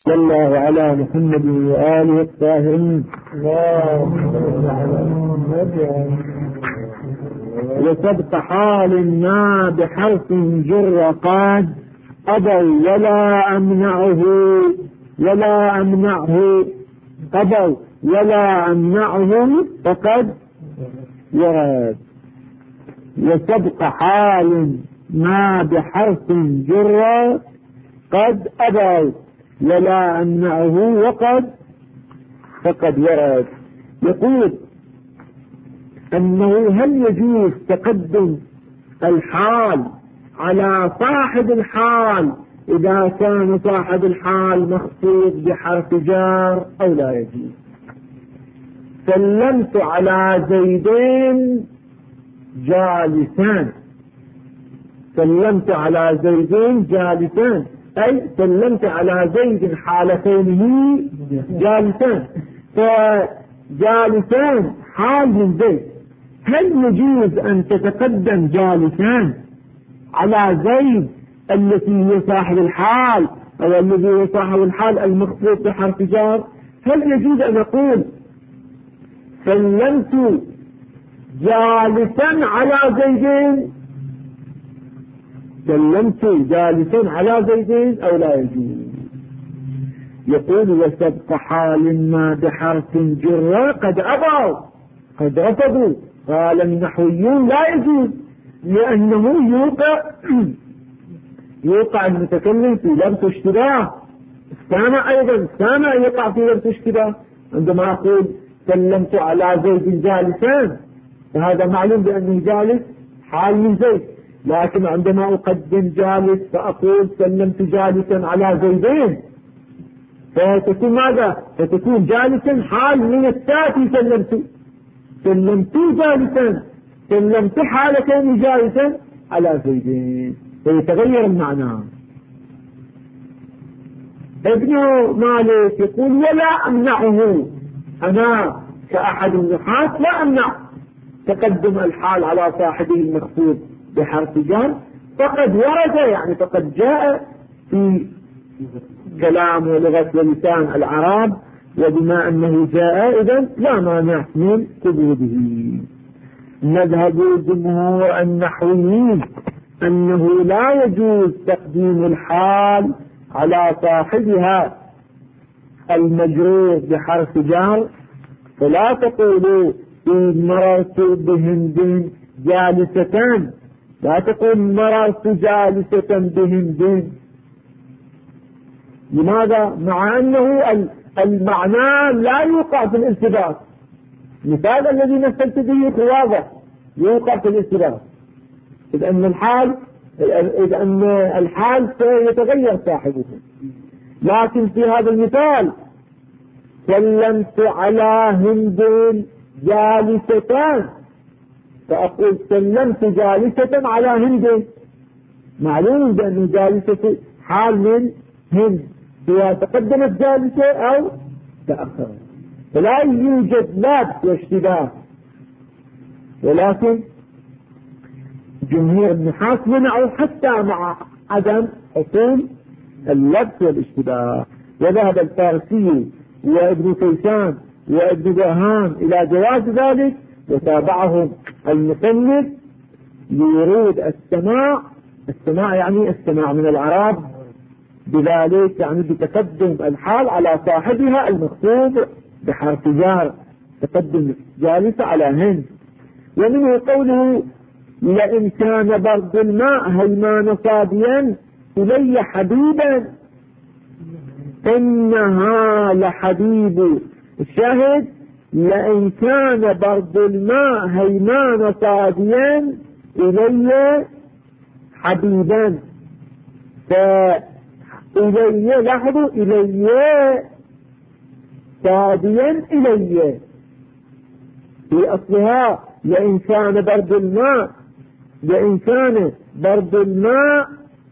صلى الله على محمد وآله الطاهرين. وسبق حال ما بحرف جر قاد أبوا ولا أمنعه فقد ورد. وسبق حال ما بحرف جر قد أبوا ولا أمنعه فقد ورد. يقول أنه هل يجوز تقدم الحال على صاحب الحال إذا كان صاحب الحال مخفوض بحرف جار أو لا يجوز؟ سلمت على زيدين جالسان، أي سلمت على زيد حال كونه جالسان، فجالسان حال من زيد. هل يجوز أن تتقدم جالسان على زيد التي هي صاحب الحال أو الذي هو صاحب الحال المخفوض بحرف جار؟ هل يجوز أن أقول سلمت جالسا على زيدين أو لا يجوز؟ يقول وسبق حال ما بحرف جر قد أبوا قد رفضوا. قال النحويون لا يجوز، لأنه يوقع المتكلم في لبس اشتباه. السامع يقع في لبس اشتباه. عندما أقول سلمت على زيد جالسان فهذا معلوم بأنه جالس حال من زيد، لكن عندما أقدم جالس فأقول سلمت جالسا على زيدين فتكون ماذا؟ فتكون جالسا حال من التاتي سلمت جالسا، سلمت حال كوني جالسا على زيدين، فيتغير المعنى. ابن مالك يقول ولا أمنعه، أنا كأحد النحاة لا أمنع تقدم الحال على صاحبه المخفوض بحرف جر، فقد ورد يعني فقد جاء في كلام ولغة ولسان العرب، وبما أنه جاء إذن لا مانع من قبوله. مذهب جمهور النحويين أنه لا يجوز تقديم الحال على صاحبها المجرور بحرف جر، فلا تقولوا إن مررت بهند جالستان، لا تقول مررت جالسة بهند. لماذا؟ مع أنه المعنى لا يوقع في الالتباس. مثال الذي مثلت به واضح يوقع في الالتباس، إذ أن الحال سيتغير صاحبه. لكن في هذا المثال سلمت على هند جالستان فأقول سلمت جالسة على هند، معلوم بأن جالسة حال من هند سواء تقدمت جالسة أو تأخرت، فلا يوجد لبس واشتباه. ولكن جمهور النحاة منعوا حتى مع عدم حصول اللبس والاشتباه. وذهب الفارسي وابن كيسان وابن برهان إلى جواز ذلك، وتابعهم المصنف لورود السماع يعني السماع من العرب بذلك، يعني بتقدم الحال على صاحبها المخفوض بحرف جار، تقدم جالسة على هند. ومنه قوله لئن كان برد الماء هيمان صاديا إلي حبيبا إنها لحبيب. الشاهد لئن كان برد الماء هيمان صاديا إلي حبيبا، فإلي لاحظوا إلي صاديا إلي في أصلها لئن كان برد الماء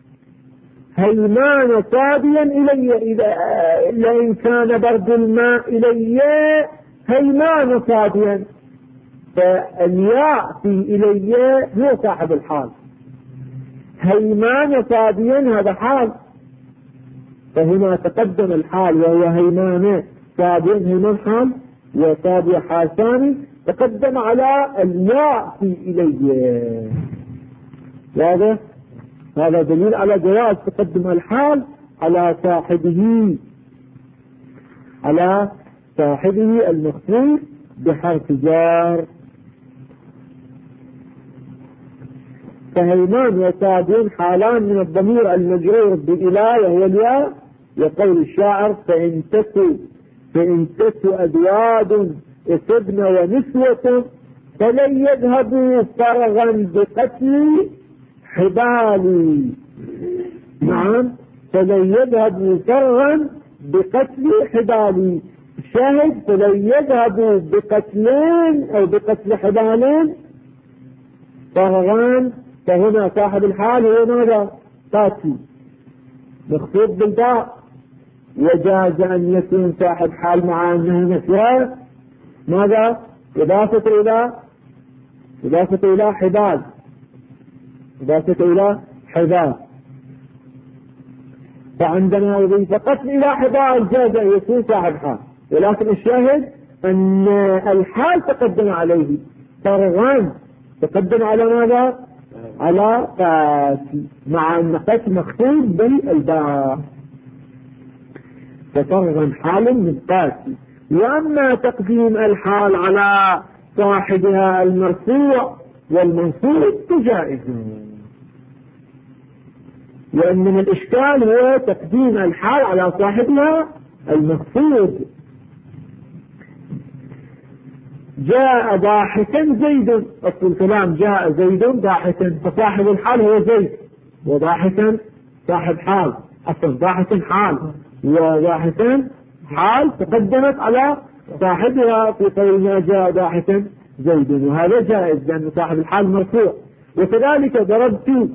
هيمان صاديا إلي، لئن كان برد الماء إلي هيمان صاديا، فالياء في إلي هو صاحب الحال، هيمان صاديا هذا حال، فهنا تقدم الحال وهو هيمان سابق، هيمان حال وسابق حال ثاني، تقدم على اليأتي إليه. هذا دليل على جواز تقدم الحال على صاحبه المخصوص بحرف جار. فهيمان وسابق حالان من الضمير المجرور بإله وهو الياء، يقول الشاعر: فإن تكوا أدواد اصبن ونسوة فلن يذهبوا فرغا بقتل حبالي. نعم، فلن يذهبوا فرغا بقتل حبالي. الشاهد: فلن يذهبوا بقتلين أو بقتل حبالين فرغان. فهنا صاحب الحال هو ماذا؟ قاتل مخطوط بالباء. وجاز أن يكون صاحب حال مع أنه نسوان ماذا؟ إضافة إلى حبال. فعندنا إذا قتل إلى حبال جاز أن يكون صاحب حال، ولكن الشاهد أن الحال تقدم عليه. فرغان تقدم على ماذا؟ على قاتل، مع أن قتل مخطوط بالباء، ففرغا حال من قاتل. وأما تقديم الحال على صاحبها المرفوع والمنصوب فجائز، وإنما الإشكال هو تقديم الحال على صاحبها المخفوض. جاء ضاحكا زيد، أصل الكلام جاء زيد ضاحكا، فصاحب الحال هو زيد، وضاحكا صاحب حال. أصل ضاحكا حال وضاحكا حال تقدمت على صاحبها في قولنا جاء ضاحكا زيد، وهذا جائز لأن صاحب الحال مرفوع. وكذلك ضربت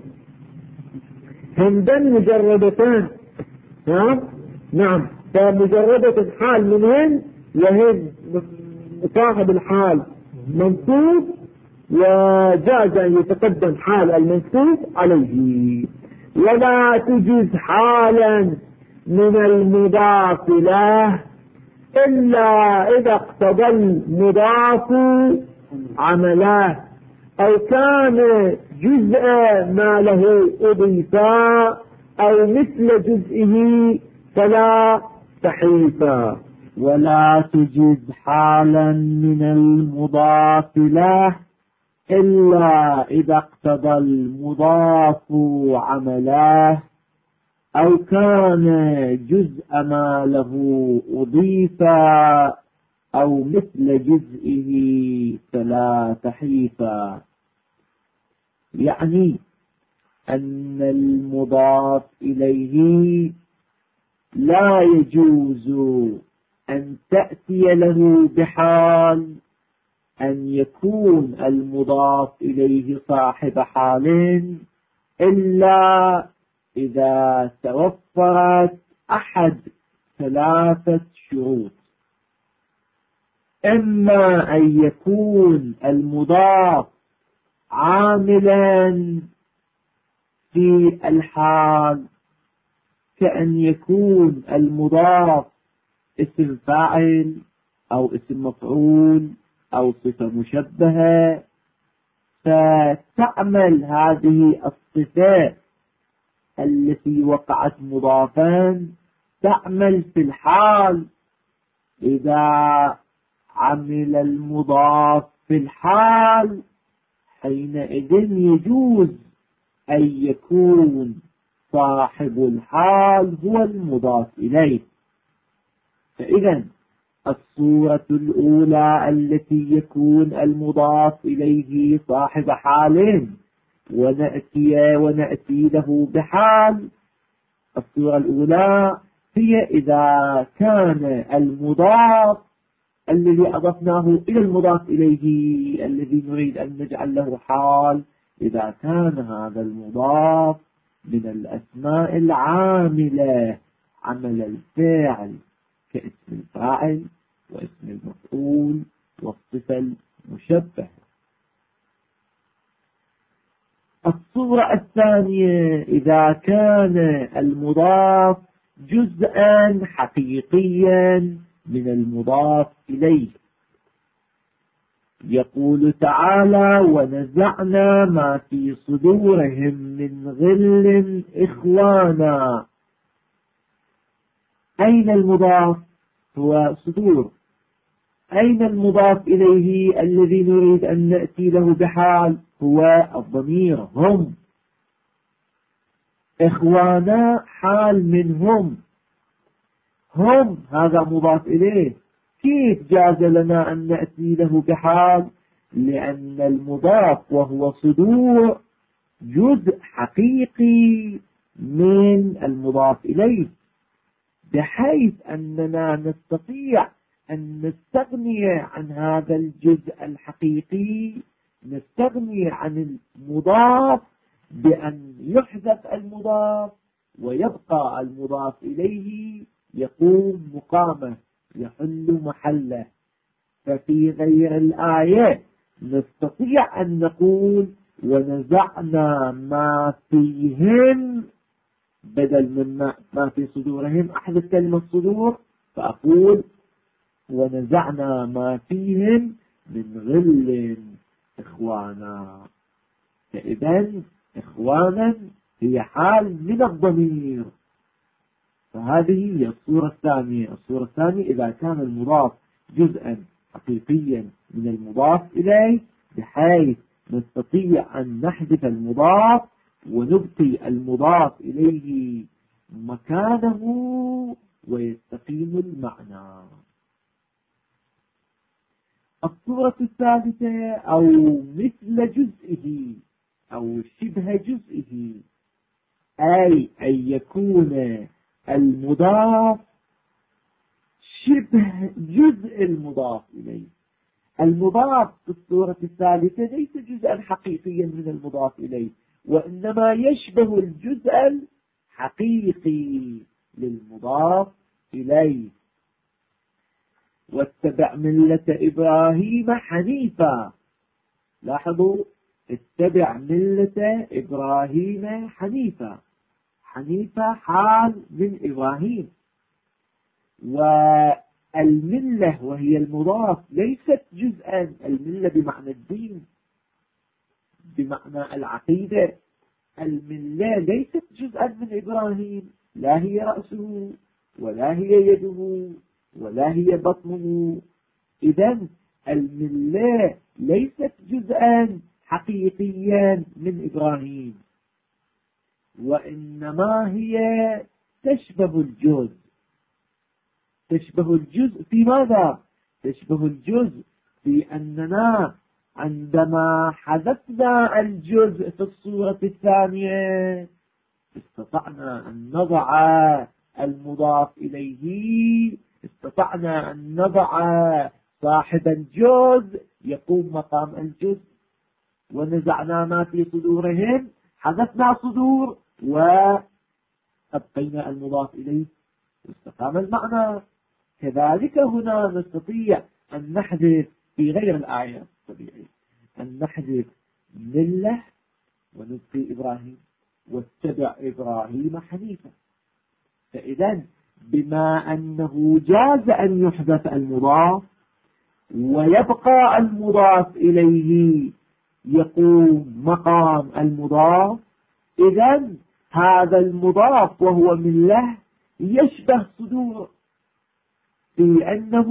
هندا مجردتان. نعم، فمجردة حال من هند، وهند صاحب الحال منصوب، وجاز أن يتقدم حال المنصوب عليه. ولا تجز حالا من المضاف له إلا إذا اقتضى المضاف عمله، أو كان جزء ما له أضيفا أو مثل جزئه فلا تحريفا. ولا تجز حالا من المضاف له إلا إذا اقتضى المضاف عمله، أو كان جزء ما له أضيفا أو مثل جزئه فلا تحريفا. يعني أن المضاف إليه لا يجوز أن تأتي له بحال أن يكون المضاف إليه صاحب حال إلا إذا توفرت أحد ثلاثة شروط: إما أن يكون المضاف عاملا في الحال، كأن يكون المضاف اسم فاعل أو اسم مفعول أو صفة مشبهة، فتعمل هذه الصفات التي وقعت مضافا تعمل في الحال. إذا عمل المضاف في الحال حينئذ يجوز أن يكون صاحب الحال هو المضاف إليه. فإذا الصورة الأولى التي يكون المضاف إليه صاحب حال ونأتي له بحال، الصورة الأولى هي إذا كان المضاف الذي أضفناه إلى المضاف إليه الذي نريد أن نجعل له حال، إذا كان هذا المضاف من الأسماء العاملة عمل الفاعل كاسم الفاعل واسم المفعول والصفة المشبهة. الصورة الثانية إذا كان المضاف جزءا حقيقيا من المضاف إليه. يقول تعالى: ونزعنا ما في صدورهم من غل إخوانا. أين المضاف؟ هو صدور. أين المضاف إليه الذي نريد أن نأتي له بحال؟ هو الضمير هم. إخوانا حال منهم، هم هذا مضاف إليه. كيف جاز لنا أن نأتي له بحال؟ لأن المضاف وهو صدور جزء حقيقي من المضاف إليه، بحيث أننا نستطيع أن نستغني عن هذا الجزء الحقيقي، نستغني عن المضاف بأن يحذف المضاف ويبقى المضاف إليه يقوم مقامه، يحل محله. ففي غير الآية نستطيع أن نقول: ونزعنا ما فيهم، بدل من ما في صدورهم أحذف كلمة صدور، فأقول: ونزعنا ما فيهم من غل إخوانا. فإذا إخوانا هي حال من الضمير. فهذه هي الصورة الثانية. الصورة الثانية إذا كان المضاف جزءا حقيقيا من المضاف إليه، بحيث نستطيع أن نحذف المضاف ونبقي المضاف إليه مكانه ويستقيم المعنى. الصورة الثالثة: أو مثل جزئه أو شبه جزئه، أي أن يكون المضاف شبه جزء المضاف إليه. المضاف في الصورة الثالثة ليس جزءا حقيقيا من المضاف إليه، وإنما يشبه الجزء الحقيقي للمضاف إليه. واتبع ملة إبراهيم حنيفا. لاحظوا: اتبع ملة إبراهيم حنيفا. حنيفا حال من إبراهيم، والملة وهي المضاف ليست جزءا. الملة بمعنى الدين، بمعنى العقيدة. الملة ليست جزءا من إبراهيم، لا هي رأسه ولا هي يده ولا هي بطنه. إذن الملة ليست جزءا حقيقيا من إبراهيم، وإنما هي تشبه الجزء. تشبه الجزء في ماذا؟ تشبه الجزء في أننا عندما حذفنا الجزء في الصورة الثانية استطعنا أن نضع المضاف إليه، استطعنا أن نضع صاحب الجزء يقوم مقام الجزء. ونزعنا ما في صدورهم، حذفنا صدور وأبقينا المضاف إليه، استقام المعنى. كذلك هنا نستطيع أن نحذف في غير الآية الطبيعية، أن نحذف ملة ونبقي إبراهيم، واتبع إبراهيم حنيفا. فإذا بما أنه جاز أن يحذف المضاف ويبقى المضاف إليه يقوم مقام المضاف، إذا هذا المضاف وهو ملة يشبه صدور، في أنه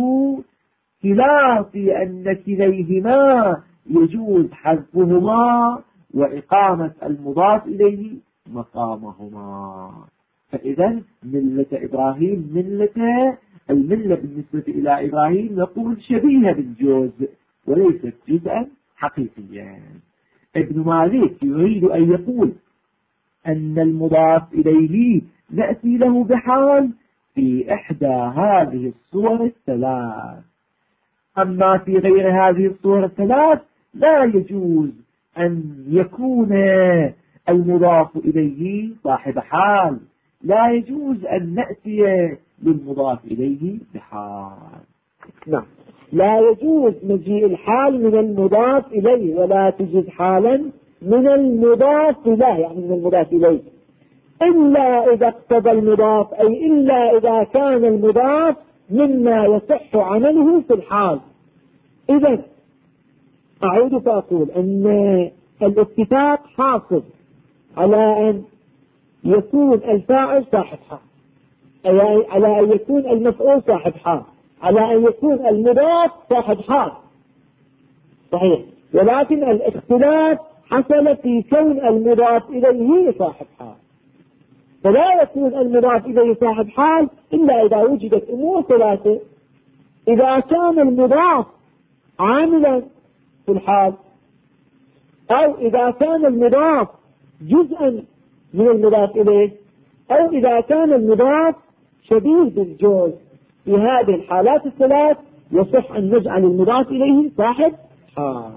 خلاف أن كليهما يجوز حذفهما وإقامة المضاف إليه مقامهما. فإذا ملة إبراهيم الملة بالنسبة إلى إبراهيم نقول شبيهة بالجزء وليست جزءا حقيقيا. ابن مالك يريد أن يقول أن المضاف إليه نأتي له بحال في إحدى هذه الصور الثلاث، أما في غير هذه الصور الثلاث لا يجوز أن يكون المضاف إليه صاحب حال، لا يجوز أن نأتي للمضاف إليه بحال. نعم، لا يجوز مجيء الحال من المضاف إليه، ولا تجوز حالا من المضاف له، يعني من المضاف إليه. إلا إذا اقتضى المضاف، أي إلا إذا كان المضاف مما يصح عمله في الحال. إذا أعود فأقول أن الاتفاق حاصل على أن يكون الفاعل صاحب حال، أي على أن يكون المفعول صاحب حال، على أن يكون المضاف صاحب حال، صحيح، ولكن الاختلاف حصل في كون المضاف إليه صاحب حال. فلا يكون المضاف إليه صاحب حال إلا إذا وجدت أمور ثلاثة: إذا كان المضاف عاملا في الحال، أو إذا كان المضاف جزءا من المضاف إليه، أو إذا كان المضاف شبيه بالجزء. في هذه الحالات الثلاث يصح أن نجعل المضاف إليه صاحب حال.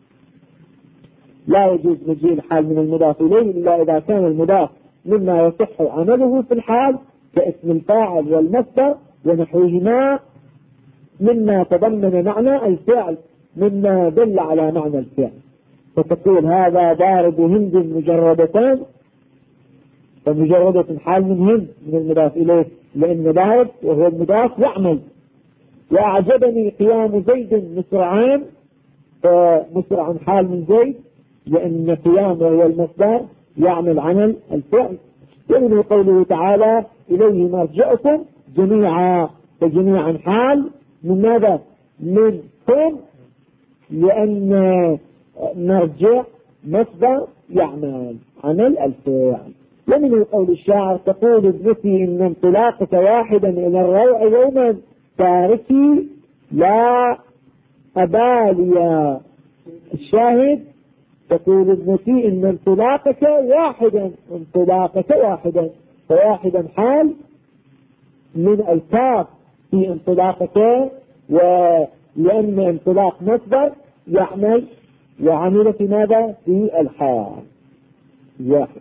لا يجوز مجيء الحال من المضاف إليه إلا إذا كان المضاف مما يصح عمله في الحال كاسم الفاعل والمصدر ونحوهما، مما تضمن معنى الفعل، مما دل على معنى الفعل. فتقول هذا ضارب هند مجردتان، فمجردة حال من هند من المضاف إليه، لأن ضارب وهو المضاف يعمل. وأعجبني قيام زيد مسرعان، فمسرع حال من زيد، لأن قيام وهو المصدر يعمل عمل الفعل. ومن قوله تعالى إليه مرجعكم جميعا، فجميعا حال من ماذا؟ من كم، لأن مرجع مصدر يعمل عمل الفعل. ومن قول الشاعر تقول ابنتي إن انطلاقك واحدا إلى الروع يوما تاركي لا أبالي. الشاهد تقول ابنتي إن انطلاقك واحدا، انطلاقك واحدا، فواحدا حال من الكاف في انطلاقك، ولأن انطلاق مصدر يعمل وعمل في ماذا؟ في الحال واحد.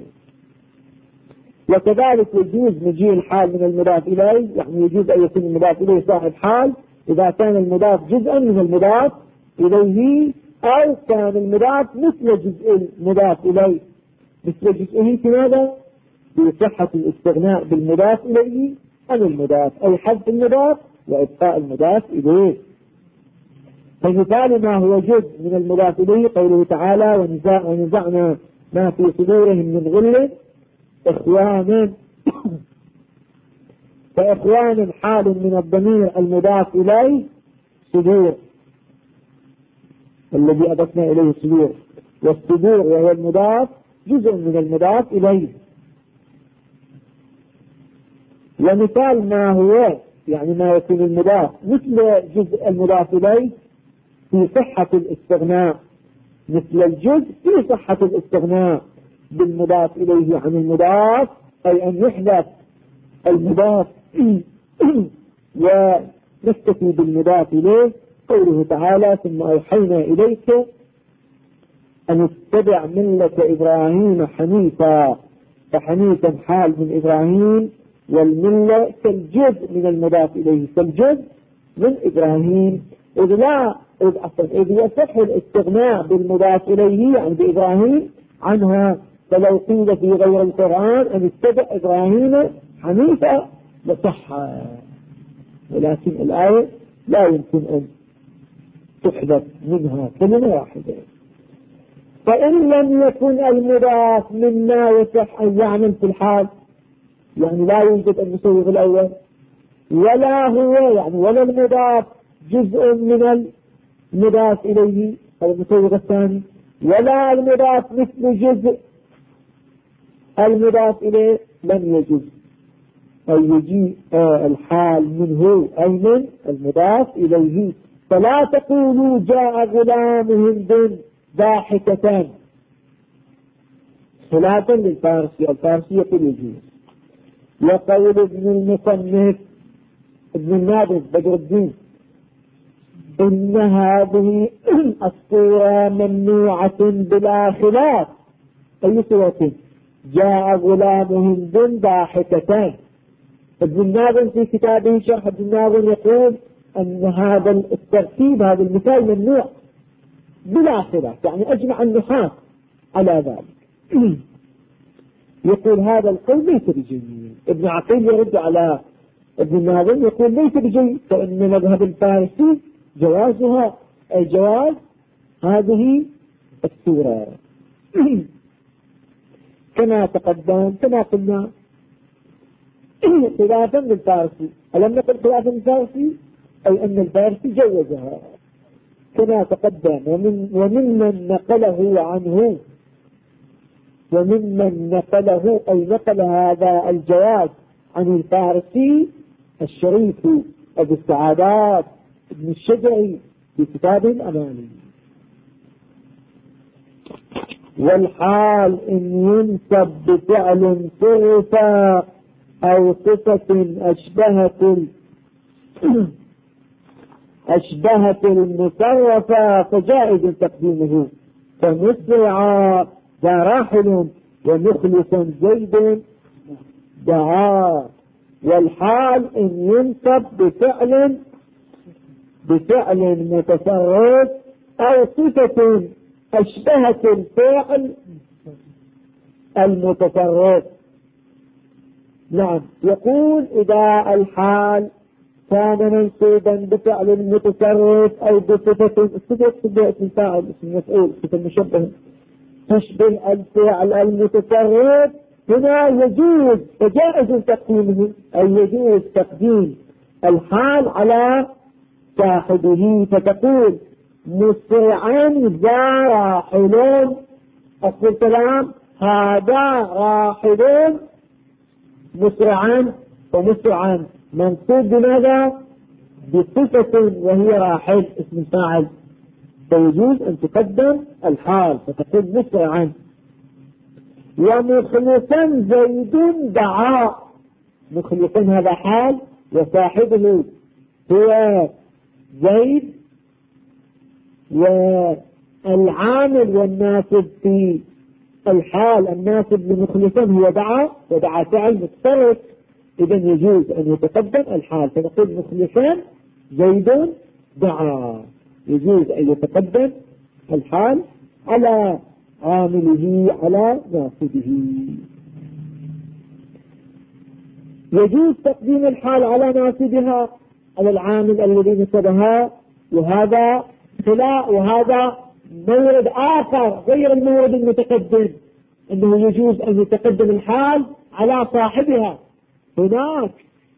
وكذلك يجوز مجيء الحال من المضاف إليه، يعني يجوز أن يكون المضاف إليه صاحب حال إذا كان المضاف جزءا من المضاف إليه، أو كان المضاف مثل جزء المضاف إليه، مثل جزئه في ماذا؟ في صحة الاستغناء بالمضاف إليه عن المضاف، أي حذف المضاف وإبقاء المضاف إليه. فمثال ما هو جزء من المضاف إليه قوله تعالى ونزعنا ما في صدورهم من غل إخوانا. فإخوان حال من الضمير المضاف إليه صدور الذي أضفنا إليه صدور، والصدور وهو المضاف جزء من المضاف إليه. ومثال ما هو يعني ما يكون المضاف مثل جزء المضاف إليه في صحة الاستغناء، مثل الجزء في صحة الاستغناء بالمضاف إليه عن المضاف، أي أن يحدث المضاف ونستفي بالمضاف إليه. قوله تعالى ثم أوحينا إليك أن اتبع ملة إبراهيم حنيفا، فحنيفا حال من إبراهيم، والملة كالجزء من المضاف إليه، كالجزء من إبراهيم. إذ يصح الاستغناء بالمضاف إليه يعني بإبراهيم عنها، فلو قيل في غير القرآن أن اتبع إبراهيم حنيفا لصح، ولكن الآية لا يمكن أن تحدث منها كلمة واحدة. فإن لم يكن المضاف مما يصح أن يعمل في الحال، يعني لا يوجد المسوغ الأول، ولا هو يعني ولا المضاف جزء من المضاف إليه أو المسوغ الثاني، ولا المضاف مثل جزء المضاف إليه، لم يجوز أن يجيء الحال منه أي من المضاف إليه. فلا تقولوا جاء غلام هند ضاحكتان خلافا للفارسي، الفارسي يقول يجوز. وقول ابن المصنف ابن النابغ بدر الدين إن هذه الصورة ممنوعة بلا خلاف. أي صورة؟ جاء غلام هند ضاحكتان. ابن النابغ في كتابه شرح ابن النابغ يقول أن هذا الترتيب هذا المثال ممنوع بلا خلاف، يعني أجمع النحاة على ذلك. يقول هذا القول ليس بجيد. ابن عقيل يرد على ابن ناظم يقول ليس بجيد، فإن مذهب الفارسي جوازها أي جواز هذه السورة كما تقدم كما قلنا خلافا للفارسي. ألم نقل خلافا للفارسي أي أن الفارسي جوزها كما تقدم. وممن نقله عنه وممن نقله أي نقل هذا الجواز عن الفارسي الشريف أبو السعادات ابن الشجعي في كتاب الأماني. والحال إن ينسب بفعل صرفا أو صفة أشبهت المصرفة فجائز تقديمه، فمسرعا ذا راحل ومخلصا زيد دعا. والحال إن ينسب بفعل متصرف أو صفة أشبهت الفعل المتصرف. نعم، يقول إذا الحال كان منصوبا بفعل المتصرف أو بصفة الصفة اسم الفاعل اسم المفعول صفة المشبه تشبه الفعل المتصرف، هنا يجوز فجائز تقديمه أي يجوز تقديم الحال على صاحبه، فتقول مسرعا ذا راحلون، أصل الكلام هذا راحلون مسرعا، ومسرعا منصوب بماذا؟ بصفة وهي راحل اسم الفاعل، فيجوز أن تقدم الحال فتقول مسرعا. ومخلصا زيد دعا، مخلصا هذا حال وصاحبه هو زيد، والعامل والناسب في الحال الناسب لمخلصا هو دعا، ودعا فعل متصرف، إذن يجوز أن يتقدم الحال فنقول مخلصا زيد دعا، يجوز أن يتقدم الحال على عامله على ناصبه. يجوز تقديم الحال على ناصبها على العامل الذي نصبها، وهذا خلاء وهذا مورد آخر غير المورد المتقدم، أنه يجوز أن يتقدم الحال على صاحبها. هناك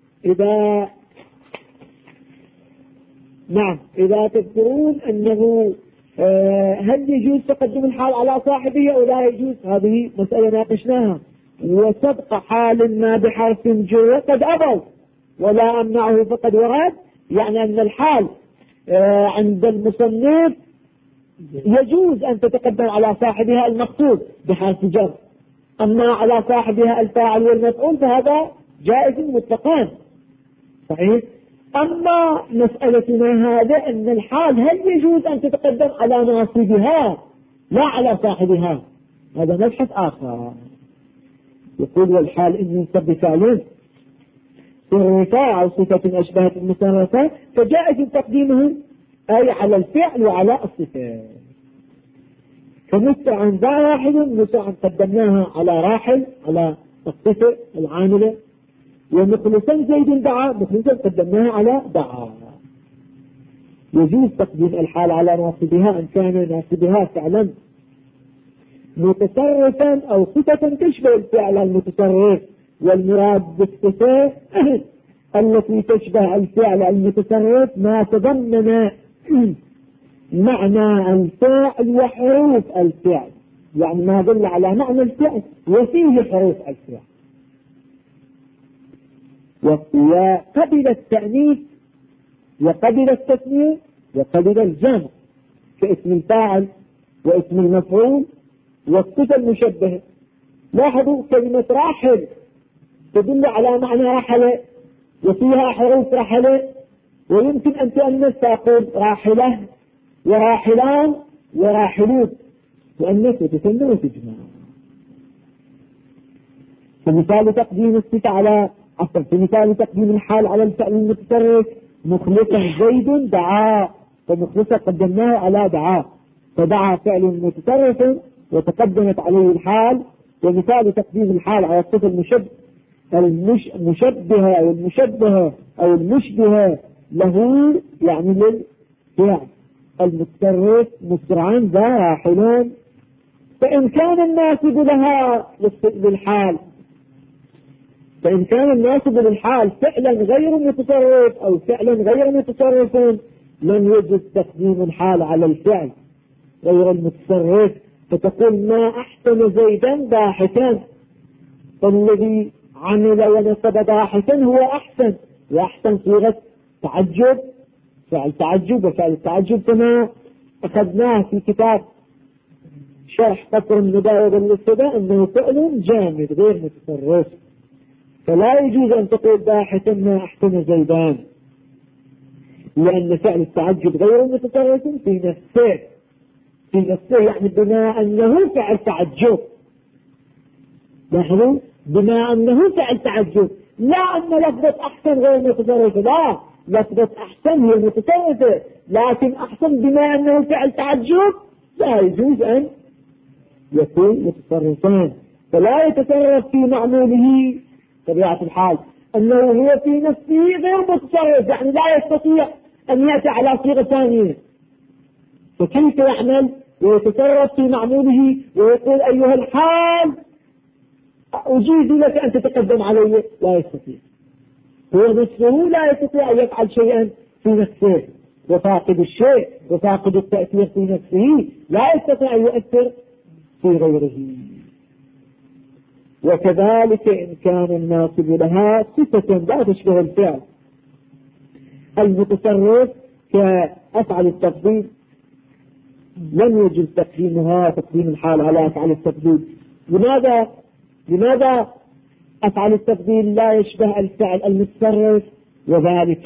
إذا تذكرون أنه هل يجوز تقدم الحال على صاحبه أو لا يجوز، هذه مسألة ناقشناها. وسبق حال ما بحرف جر قد أبوا ولا أمنعه فقد ورد، يعني أن الحال عند المصنف يجوز أن تتقدم على صاحبها المقصود بحرف جر، أما على صاحبها الفاعل والمفعول فهذا جائز مطلقا صحيح. أما مسألتنا هذا أن الحال هل يجوز أن تتقدم على ناصبها لا على صاحبها، هذا مبحث آخر. يقول والحال إن ينسب بفعل صرفا أو صفة أشبهت المصرفة فجائز تقديمه أي على الفعل وعلى الصفة. فمسرعا ذا راحل، مسرعا قدمناها على راحل على الصفة العاملة. ومخلصا زيد دعا، مخلصا قدمناها على دعا. يجوز تقديم الحال على ناصبها إن كان ناصبها فعلا متصرفا أو صفة تشبه الفعل المتصرف، والمراد بالصفة التي تشبه الفعل المتصرف ما تضمن معنى الفعل وحروف الفعل، يعني ما دل على معنى الفعل وفيه حروف الفعل. وقبل التأنيث وقبل التثنية وقبل الجمع كاسم الفاعل واسم المفعول والصفة المشبهة. لاحظوا كلمة راحل تدل على معنى رحلة وفيها حروف رحلة، ويمكن أن تؤنث تقول راحلة وراحلان وراحلون، تؤنث وتثنى وتجمع. فمثال تقديم الصفة على فمثال تقديم الحال على الفعل المتصرف مخلصا زيد دعا، فمخلصا قدمناه على دعا، فدعا فعل متصرف وتقدمت عليه الحال ومثال تقديم الحال على الصفة المشبهة أو المشبهة أو المشبهة له يعني للفعل المتصرف مسرعا راحلا، فإن كان الناسب لها للحال فعلا غير متصرف أو فعلا غير متصرف لم يجد تقديم الحال على الفعل غير المتصرف، فتقول ما أحسن زيدا ضاحكا، فالذي عمل ونصب ضاحكا هو أحسن، وأحسن صيغة تعجب، فعل تعجب وفعل التعجب كما أخذناه في كتاب شرح قطر النداء والصدى أنه فعل جامد غير متصرف، فلا يجوز أن تقول ضاحكا ما أحسن زيدان، لأن فعل التعجب غير متصرف في نفسه يعني بما أنه فعل تعجب، لاحظوا بما أنه فعل تعجب، لا أن لفظة أحسن غير متصرفة، لا، لفظة أحسن هي متصرفة، لكن أحسن بما أنه فعل تعجب لا يجوز أن يكون متصرفان، فلا يتصرف في معموله طبيعة الحال أنه هو في نفسه غير متصرف، يعني لا يستطيع أن يأتي على صيغة ثانية، فكيف يعمل ويتصرف في معموله ويقول أيها الحال أجيز لك أن تتقدم علي؟ لا يستطيع، هو نفسه لا يستطيع أن يفعل شيئا في نفسه، وفاقد الشيء وفاقد التأثير في نفسه لا يستطيع أن يؤثر في غيره. وكذلك إن كان الناصب لها صفة لا تشبه الفعل المتصرف كأفعل التفضيل لم يجوز تقديم الحال على أفعل التفضيل. لماذا أفعل التفضيل لا يشبه الفعل المتصرف؟ وذلك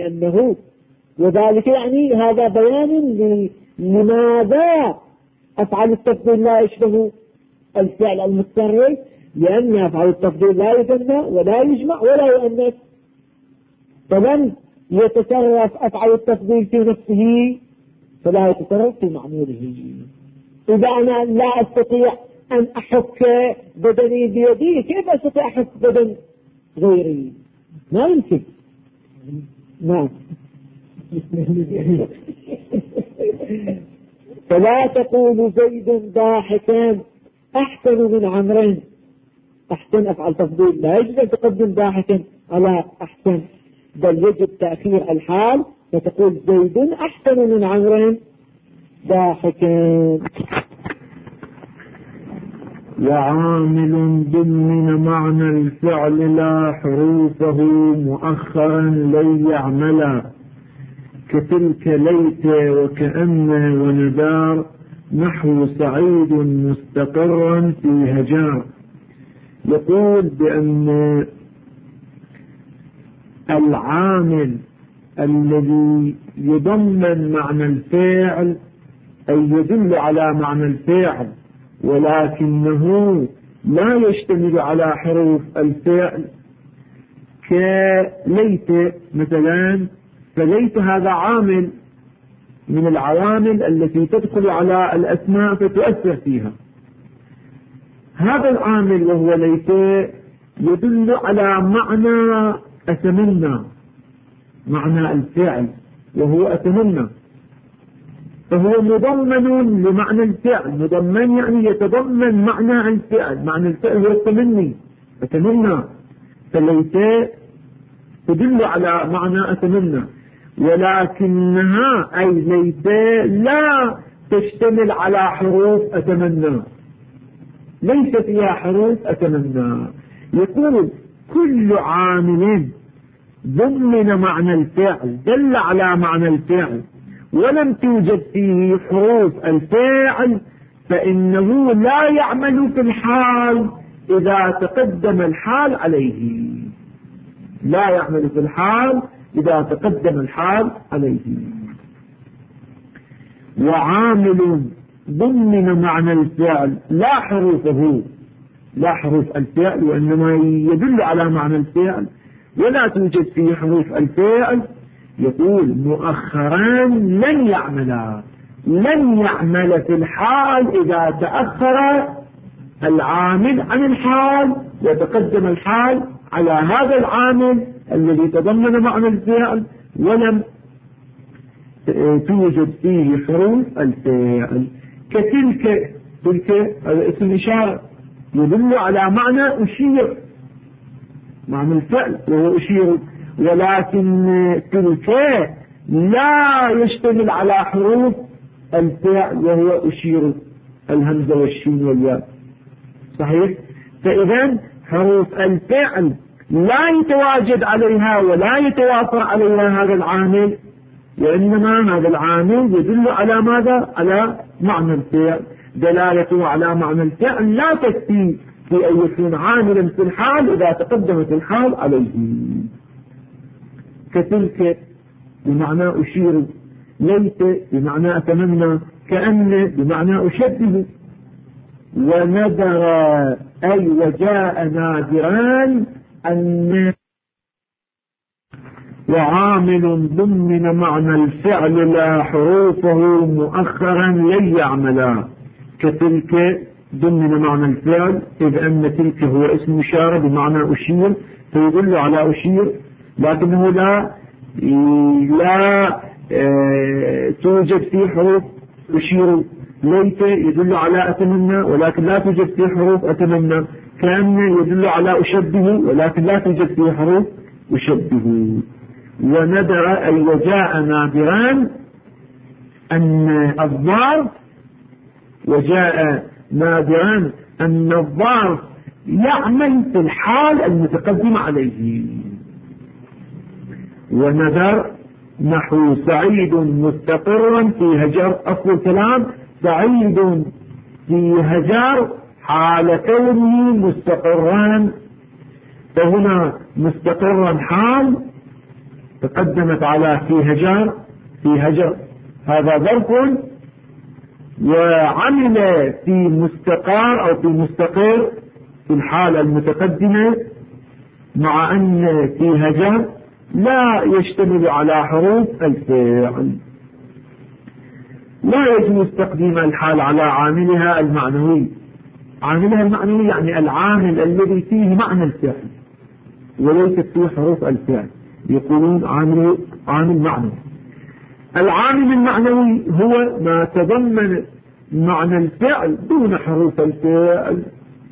يعني هذا بيان لماذا أفعل التفضيل لا يشبه الفعل المتصرف، لأن أفعل التفضيل لا يثنى ولا يجمع ولا يؤنث، فلم يتصرف أفعل التفضيل في نفسه فلا يتصرف في معموله. إذا أنا لا أستطيع أن أحك بدني بيدي، كيف أستطيع أحك بدن غيري؟ ما يمكن. نعم. فلا تقول زيد ضاحكا أحسن من عمرو، أحسن أفعل تفضيل لا يجب أن تقدم ضاحكا على أحسن، بل يجب تأخير الحال فتقول زيد أحسن من عمرو ضاحكا. وعامل ضمن معنى الفعل لا حروفه مؤخرا لن يعملا، كتلك ليت وكأن وندار، نحو سعيد مستقرا في هجار. يقول بأن العامل الذي يضمن معنى الفعل أي يدل على معنى الفعل ولكنه لا يشتمل على حروف الفعل، كليت مثلا، فليت هذا عامل من العوامل التي تدخل على الأسماء فتؤثر فيها. هذا العامل وهو ليت يدل على معنى أتمنى، معنى الفعل وهو أتمنى، فهو مضمن لمعنى الفعل، مضمن يعني يتضمن معنى الفعل، معنى الفعل هو التمني، أتمنى، فليت تدل على معنى أتمنى، ولكنها أي ليت لا تشتمل على حروف أتمنى، ليس فيها حروف أتمنى. يقول كل عامل ضمن معنى الفعل دل على معنى الفعل ولم توجد فيه حروف الفعل فإنه لا يعمل في الحال إذا تقدم الحال عليه، لا يعمل في الحال إذا تقدم الحال عليه. وعامل ضمن معنى الفعل لا حروفه، لا حروف الفعل وإنما يدل على معنى الفعل ولا توجد فيه حروف الفعل، يقول مؤخرا لن يعمل، لن يعمل في الحال إذا تأخر العامل عن الحال، وتقدم الحال على هذا العامل الذي تضمن معنى الفعل ولم توجد فيه حروف الفعل. كتلك، تلك هذا اسم إشارة يدل على معنى أشير، معنى الفعل وهو أشير، ولكن تلك لا يشتمل على حروف الفعل وهو أشير، الهمزة والشين والياء. صحيح؟ فإذا حروف الفعل لا يتواجد عليها ولا يتوافر عليها هذا العامل، وإنما هذا العامل يدل على ماذا؟ على معنى الفعل. دلالته على معنى الفعل لا تكفي في أن يكون عاملا في الحال إذا تقدمت الحال عليه. كتلك بمعنى أشير، ليت بمعنى أتمنى، كأن بمعنى أشبه، وندر أي وجاء نادران أن وعامل ضمن معنى الفعل لا حروفه مؤخرا لن يعملا. كتلك ضمن معنى الفعل، إذ أن تلك هو اسم إشارة بمعنى أشير فيدل على أشير، لكنه لا توجد فيه حروف أشير. ليت يدل على أتمنى ولكن لا توجد فيه حروف أتمنى. كأن يدل على أشبه ولكن لا توجد فيه حروف أشبه. وندر أي وجاء نادران أن الظرف، وجاء نادران أن الظرف يعمل في الحال المتقدم عليه. ونذر نحو سعيد مستقرا في هجر، أصل الكلام سعيد في هجر حال كونه مستقرا، فهنا مستقرا حال تقدمت على في هجر هذا ظرف، وعمل في مستقر أو في مستقر في الحالة المتقدمة، مع أن في هجر لا يشتمل على حروف الفعل. لا يجوز تقديم الحال على عاملها المعنوي. عاملها المعنوي يعني العامل الذي فيه معنى الفعل وليست فيه حروف الفعل، يقولون عامل معنوي. العامل المعنوي هو ما تضمن معنى الفعل دون حروف الفعل،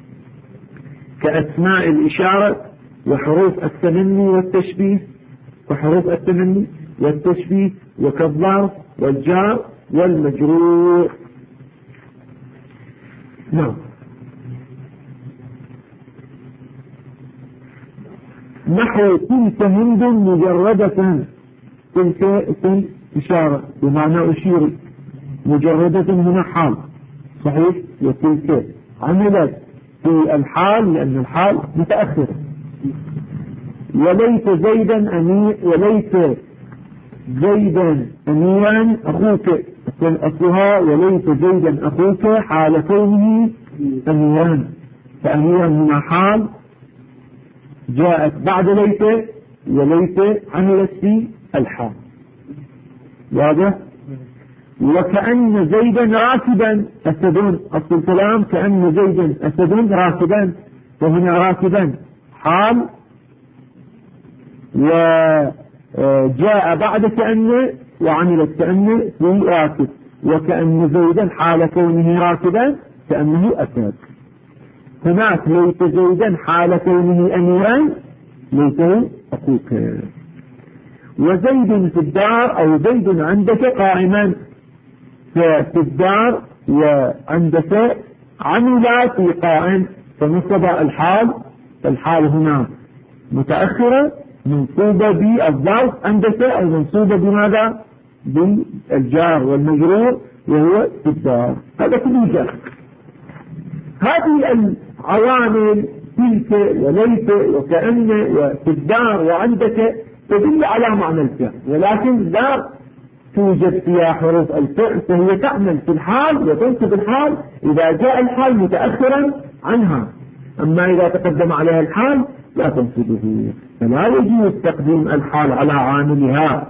كأسماء الإشارة وحروف التمني والتشبيه، وحروف التمني والتشبيه، وكالظرف والجار والمجرور. نعم. نحو تلك هند مجردة، تلك اسم إشارة بمعنى أشير، مجردة هنا حال. صحيح؟ وتلك عملت في الحال لأن الحال متأخر. وليت زيدا أميرا أخوك، أصلها وليت زيدا أخوك حال كونه أميرا، فأميرا هنا حال جاءت بعد ليت، وليت عملت في الحال. واضح؟ وكأن زيدا راكبا أسد، أصل الكلام كأن زيدا أسد راكبا، وهنا راكبا حال وجاء بعد كأن وعملت كأن في راكب، وكأن زيدا حال كونه راكبا كأنه أسد. هناك ليت زيدا حال كونه أميرا ليته أخوك. وزيد في الدار أو زيد عندك قائما، في الدار وعندك عملا في قائم، فنصب الحال، فالحال هنا متأخرة منصوبة بالظرف عندك، أو منصوبة بماذا؟ بالجار والمجرور وهو في الدار. هذا كله جار. هذه العوامل تلك وليت وكأن وفي الدار وعندك تدل على معنى الفعل، ولكن لا توجد فيها حروف الفعل، فهي تعمل في الحال وتنصب الحال إذا جاء الحال متأخرا عنها، أما إذا تقدم عليها الحال لا تنصبه. فلا يجوز تقديم الحال على عاملها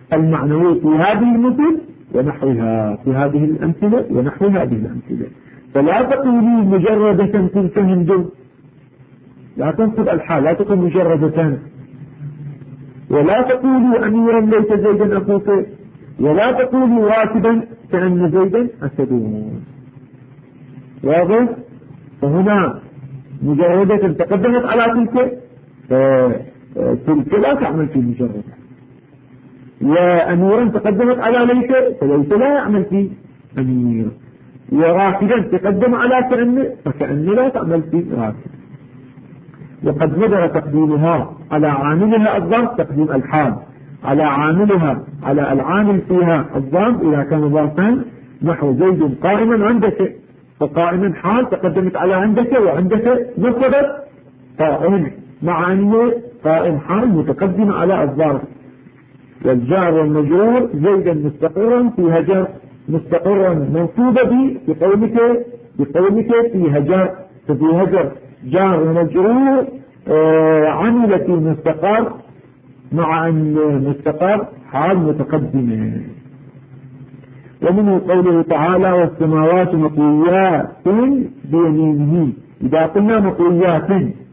المعنوي في هذه المثل ونحوها، في هذه الأمثلة ونحو هذه الأمثلة. فلا تقولي مجردة تلك هند، لا تنصب الحال، لا تكون مجردة. ولا تقولوا أميرا ليس زيدا أخوك، ولا تقولوا راكبا كأن زيدا أسد. واضح؟ فهنا مجردة تقدمت على تلك، تلك لا تعمل في مجردة. وأميرا تقدمت على ليس، فليس لا يعمل في أمير. وراكبا تقدم على كأن، فكأن لا تعمل في راكب. وقد ندر تقديمها على عاملها الظرف تقديم الحال على عاملها على العامل فيها الظرف إذا كان ظرفا، نحو زيد قائما عندك، فقائما حال تقدمت على عندك، وعندك نصبت قائم، مع أن قائم حال متقدم على الظرف. والجار والمجرور زيدا مستقرا في هجر، مستقرا منصوبة بقولك في هجر، ففي هجر جار ومجرور عمل في مستقر، مع أن مستقر حال متقدمة. ومنه قوله تعالى والسماوات مطويات بيمينه. إذا قلنا مطويات،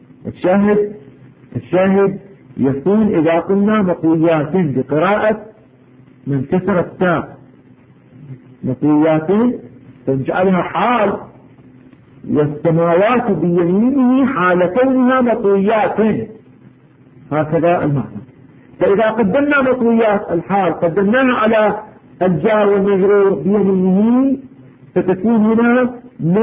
الشاهد يكون إذا قلنا مطويات بقراءة من كسر التاء، مطويات فنجعلها حال، والسماوات بيمينه حال كونها مطويات، هكذا المعنى. فإذا قدمنا مطويات الحال قدمناها على الجار والمجرور بيمينه، فتكون هنا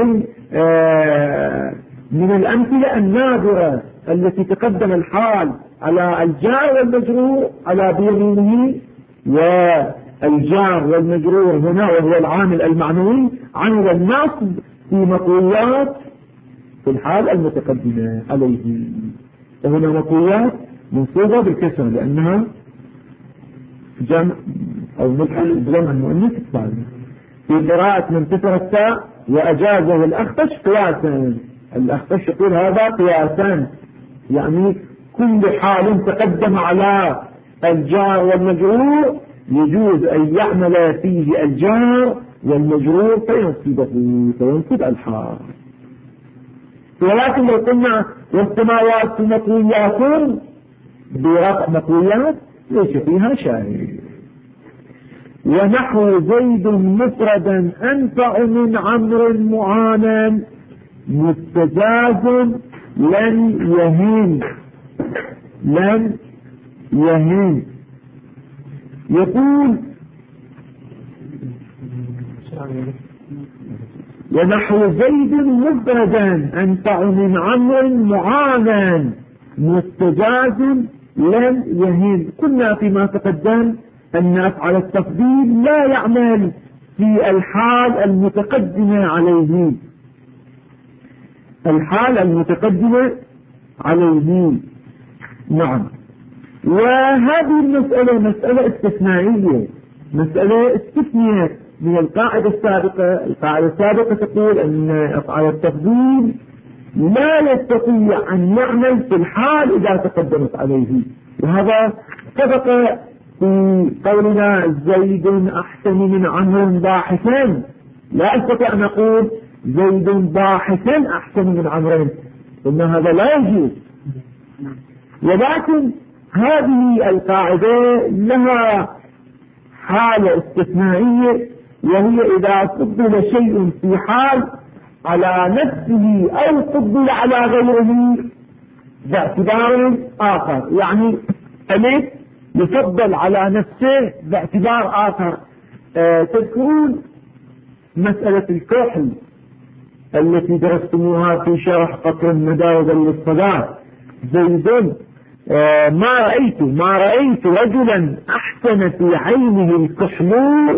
من الأمثلة النادرة التي تقدم الحال على الجار والمجرور على بيمينه، والجار والمجرور هنا وهو العامل المعنوي عمل النصب في مطويات في الحال المتقدمة عليه. وهنا مطويات منصوبة بالكسر لأنها جمع أو ملحق بجمع المؤنث الثاني. في قراءة من كسر التاء وأجازه الأخفش قياسا، الأخفش يقول هذا قياسا، يعني كل حال تقدم على الجار والمجرور يجوز أن يعمل فيه الجار والمجرور فينصب الحال. ولكن لو قلنا والسماوات مطويات برفع مطويات ليس فيها شاهد. ونحو زيد مفردا أنفع من عمرو معانا مستجاز لن يهين. يقول ونحو زيد مفردا أنفع من عمرو معانا مستجاز لن يهين. كنا فيما تقدم أن أفعل التفضيل لا يعمل في الحال المتقدمة عليه، الحال المتقدمة عليه. نعم. وهذه المسألة مسألة استثنائية، مسألة استثنيت من القاعدة السابقة. القاعدة السابقة تقول أن أفعال التفضيل لا يستطيع أن يعمل في الحال إذا تقدمت عليه، وهذا سبق في قولنا زيد أحسن من عمرو باحثا. لا أستطيع أن أقول زيد باحثا أحسن من عمرو، إن هذا لا يجوز. ولكن هذه القاعدة لها حالة استثنائية، وهي إذا فضل شيء في حال على نفسه أو فضل على غيره باعتبار آخر. يعني ألف يفضل على نفسه باعتبار آخر. تذكرون مسألة الكحل التي درستموها في شرح قطر الندى وذل الصدى. زيد ما رأيت رجلا أحسن في عينه الكحل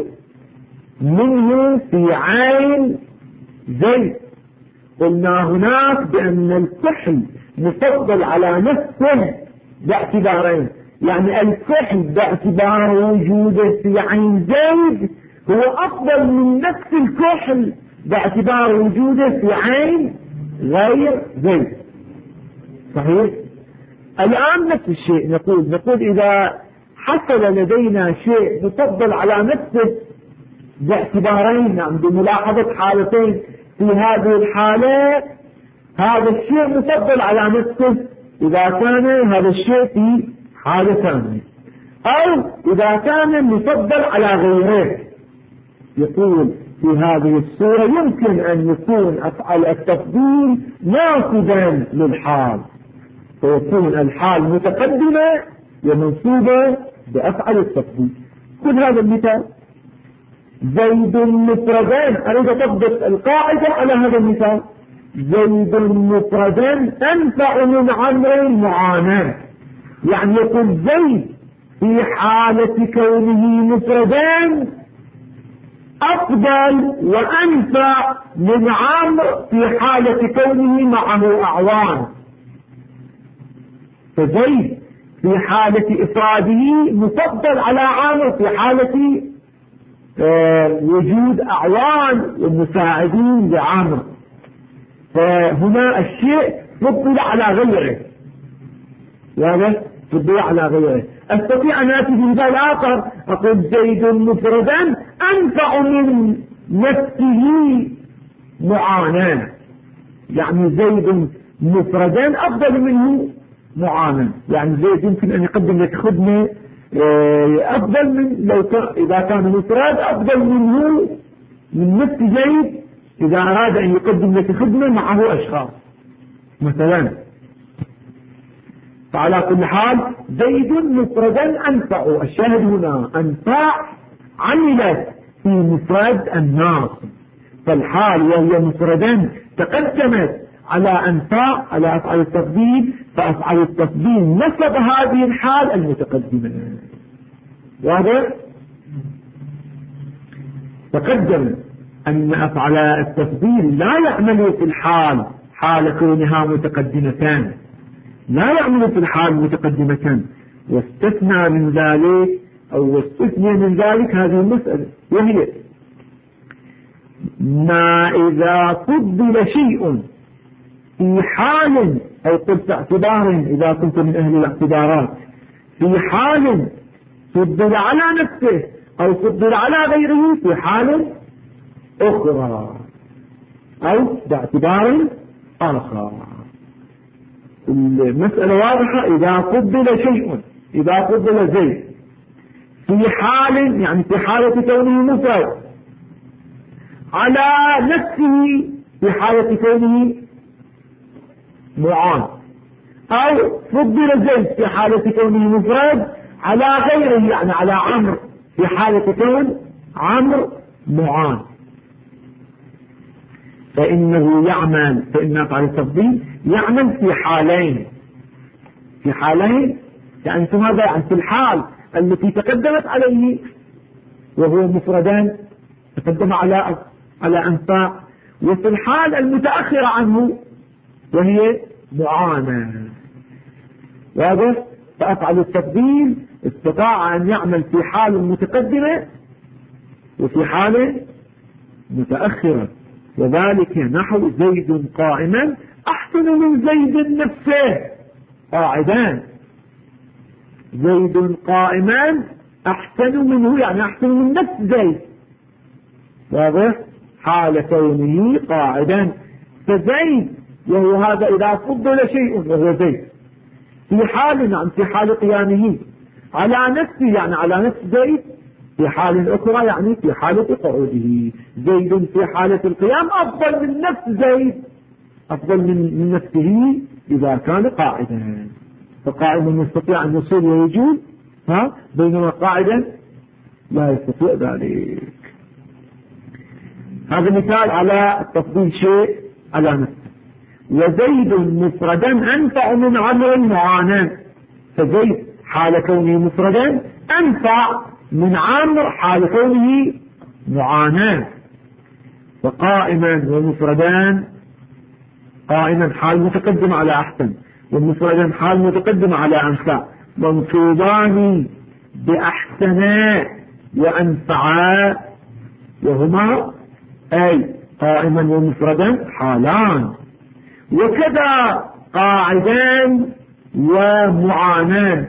منه في عين زيد. قلنا هناك بأن الكحل مفضل على نفسه باعتبارين، يعني الكحل باعتبار وجوده في عين زيد هو أفضل من نفس الكحل باعتبار وجوده في عين غير زيد. صحيح؟ الآن نفس الشيء نقول إذا حصل لدينا شيء مفضل على نفسه باعتبارين، يعني بملاحظة حالتين. في هذه الحالة هذا الشيء مفضل على نفسه إذا كان هذا الشيء في حالة ثانية، أو إذا كان مفضل على غيره. يقول في هذه الصورة يمكن أن يكون أفعال التفضيل ناقضا للحال، فيكون الحال متقدمة ومنصوبة بأفعال التفضيل. كل هذا المثال زيد مفردان، أريد أطبق القاعدة على هذا المثال. زيد مفردان أنفع من عمرو معاناة، يعني يقول زيد في حالة كونه مفردان أفضل وأنفع من عمرو في حالة كونه معه أعوان. فزيد في حالة إفراده مفضل على عمرو في حالة وجود أعوان ومساعدين لعمرو، فهنا الشيء فضل على غيره، واضح؟ فضل على غيره. أستطيع أن آتي بمثال آخر أقول زيد مفردا أنفع من نفسه معانا، يعني زيد مفردا أفضل منه معانا، يعني زيد يمكن أن يقدم لك خدمة أفضل من لو إذا كان مفرد أفضل منه من نفس زيد إذا أراد أن يقدم لك خدمة معه أشخاص مثلا. فعلى كل حال زيد مفردا أنفع، الشاهد هنا أنفع عملت في مفرد الناس، فالحال وهي مفردا تقدمت على أنفع على أفعال التفضيل، فأفعال التفضيل نسب هذه الحال المتقدمة. واضح؟ تقدم أن أفعال التفضيل لا يعمل في الحال حال كونها متقدمتان، لا يعمل في الحال متقدمة، واستثنى من ذلك أو واستثنى من ذلك هذه المسألة، وهي ما إذا فضل شيء في حال أو قلت اعتبار إذا كنت من أهل الاعتبارات، في حال فضل على نفسه أو فضل على غيره في حال أخرى أو باعتبار آخر. المسألة واضحة. إذا فضل شيء، إذا فضل زيد في حال، يعني في حالة كونه مفرد على نفسه في حالة كونه معان، أو فضل زيد في حالة كونه مفرد على غيره يعني على عمرو في حالة كون عمرو معان، فإنه يعمل، فإن أفعال التفضيل يعمل في حالين، في حالين يعني هذا يعني في الحال التي تقدمت عليه وهو مفردان تقدم على أنفاع، وفي الحال المتأخرة عنه وهي معاناة. واضح؟ فأفعل التفضيل استطاع أن يعمل في حال متقدمة وفي حال متأخرة، وذلك نحو زيد قائما أحسن من زيد نفسه قاعدان. زيد قائما أحسن منه يعني أحسن من نفس زيد، واضح؟ حال كونه قاعدا. فزيد وهو هذا إذا فضل شيء وهو زيد في حال، يعني في حال قيامه على نفسه يعني على نفس زيد، في حال أخرى يعني في حالة قعوده. زيد في حالة القيام أفضل من نفس زيد، أفضل من نفسه إذا كان قاعدا، فقاعدا يستطيع أن يصير ويجوز، بينما قاعدا لا يستطيع ذلك. هذا مثال على تفضيل شيء على نفسه. وزيد مفردا أنفع من عمرو معانا، فزيد حال كونه مفردا أنفع من عمرو حال كونه معانا. فقائما ومفردان، قائما حال متقدم على أحسن، ومفردا حال متقدم على أنفع، منصوبان بأحسنا وأنفعا، وهما أي قائما ومفردا حالان، وكذا قاعدان ومعانان،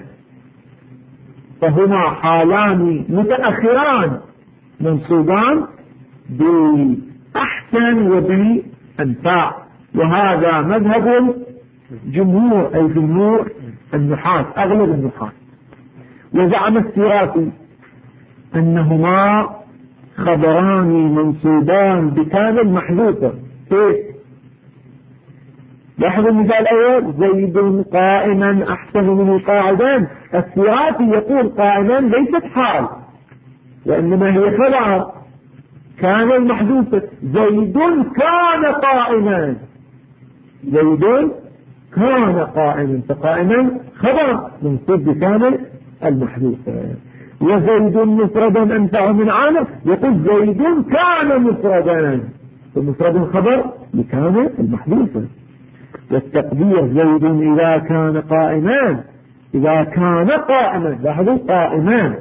فهما حالان متأخران منصوبان أحسن وبه أنفع. وهذا مذهب جمهور أي جمهور النحاة أغلب النحاة. وزعم السيرافي أنهما خبران منصوبان بكامل محذوفة. كيف؟ لاحظوا المثال الأول: زيد قائما أحسن منه قاعدا. السيرافي يقول قائما ليست حال وإنما هي خبر كامل محذوفة. زيد كان قائما، زيد كان قائما، فقائما خبر منصوب بكامل المحذوفة. وزيد مفردا أنفع من عامر، يقول زيد كان مفردا، فمفرد خبر بكامل المحذوفة. والتقدير زيد إذا كان قائما، إذا كان قائما، لاحظوا قائما